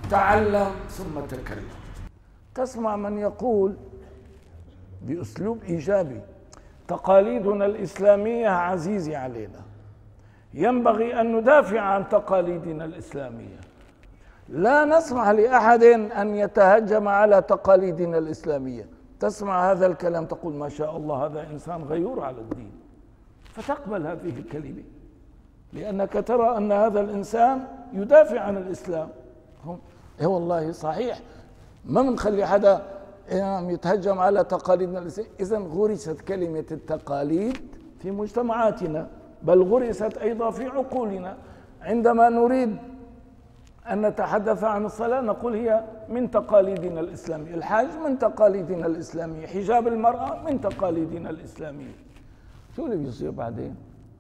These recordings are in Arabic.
تعلم ثم تكلم. تسمع من يقول بأسلوب إيجابي: تقاليدنا الإسلامية عزيزة علينا، ينبغي أن ندافع عن تقاليدنا الإسلامية، لا نسمح لأحد أن يتهجم على تقاليدنا الإسلامية. تسمع هذا الكلام تقول: ما شاء الله، هذا إنسان غيور على الدين، فتقبل هذه الكلمة لأنك ترى أن هذا الإنسان يدافع عن الإسلام. إيه والله صحيح، ما بنخلي حدا يتهجم على تقاليدنا الإسلامية. إذن غرست كلمة التقاليد في مجتمعاتنا، بل غرست أيضا في عقولنا. عندما نريد أن نتحدث عن الصلاة نقول هي من تقاليدنا الإسلامية، الحج من تقاليدنا الإسلامية، حجاب المرأة من تقاليدنا الإسلامية. شو اللي بيصير بعدين؟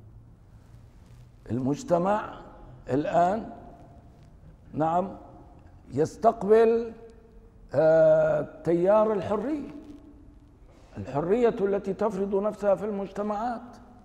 المجتمع الآن نعم يستقبل تيار الحرية التي تفرض نفسها في المجتمعات.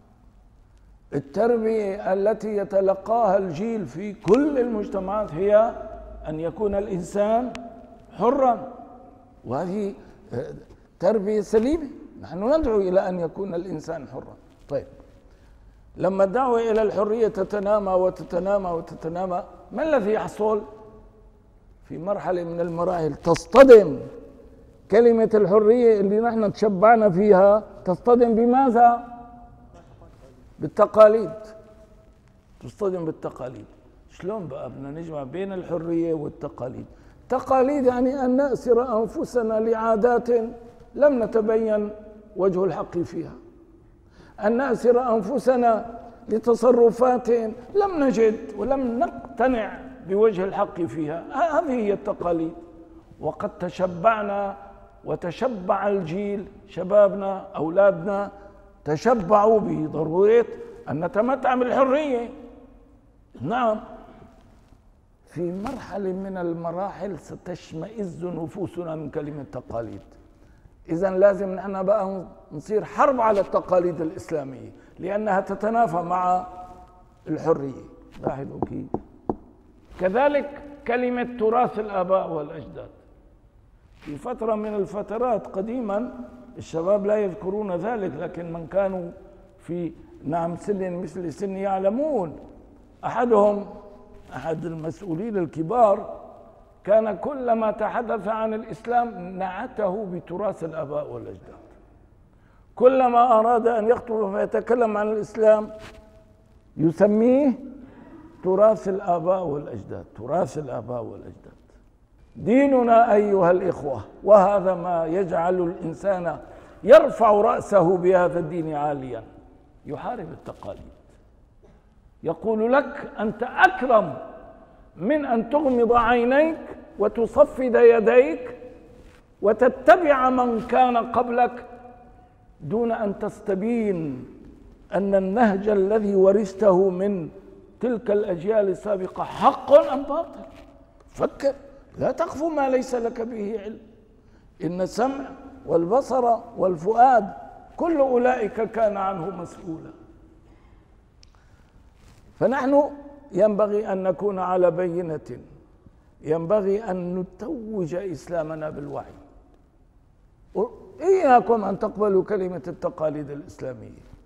التربية التي يتلقاها الجيل في كل المجتمعات هي أن يكون الإنسان حرا، وهذه تربية سليمة. نحن ندعو إلى أن يكون الإنسان حرا. طيب، لما الدعوة إلى الحرية تتنامى وتتنامى وتتنامى، ما الذي يحصل؟ في مرحلة من المراحل تصطدم كلمة الحرية اللي نحن تشبعنا فيها، تصطدم بماذا؟ بالتقاليد. تصطدم بالتقاليد. شلون بقى بدنا نجمع بين الحرية والتقاليد؟ تقاليد يعني أن نأسر أنفسنا لعادات لم نتبين وجه الحق فيها، أن نأسر أنفسنا لتصرفات لم نجد ولم نقتنع بوجه الحق فيها. هذه هي التقاليد. وقد تشبعنا وتشبع الجيل، شبابنا أولادنا تشبعوا بضرورة أن نتمتع بالحرية. نعم، في مرحلة من المراحل ستشمئز نفوسنا من كلمة تقاليد. إذن لازم نحن بقى نصير حرب على التقاليد الإسلامية لأنها تتنافى مع الحرية. لاحظوا كيف. كذلك كلمة تراث الآباء والأجداد. في فترة من الفترات قديما، الشباب لا يذكرون ذلك، لكن من كانوا في سن مثل سن يعلمون. أحد المسؤولين الكبار كان كلما تحدث عن الإسلام نعته بتراث الآباء والأجداد. كلما أراد أن يخطب فيتكلم عن الإسلام يسميه تراث الآباء والأجداد، تراث الآباء والأجداد. ديننا أيها الإخوة، وهذا ما يجعل الإنسان يرفع رأسه بهذا الدين عاليا، يحارب التقاليد. يقول لك: أنت أكرم من أن تغمض عينيك وتصفد يديك وتتبع من كان قبلك دون أن تستبين أن النهج الذي ورثته من تلك الأجيال السابقة حق أم باطل. فكر، لا تخف ما ليس لك به علم. إن السمع والبصر والفؤاد كل أولئك كان عنه مسؤولا. فنحن ينبغي أن نكون على بينة، ينبغي أن نتوج إسلامنا بالوعي. إياكم أن تقبلوا كلمة التقاليد الإسلامية.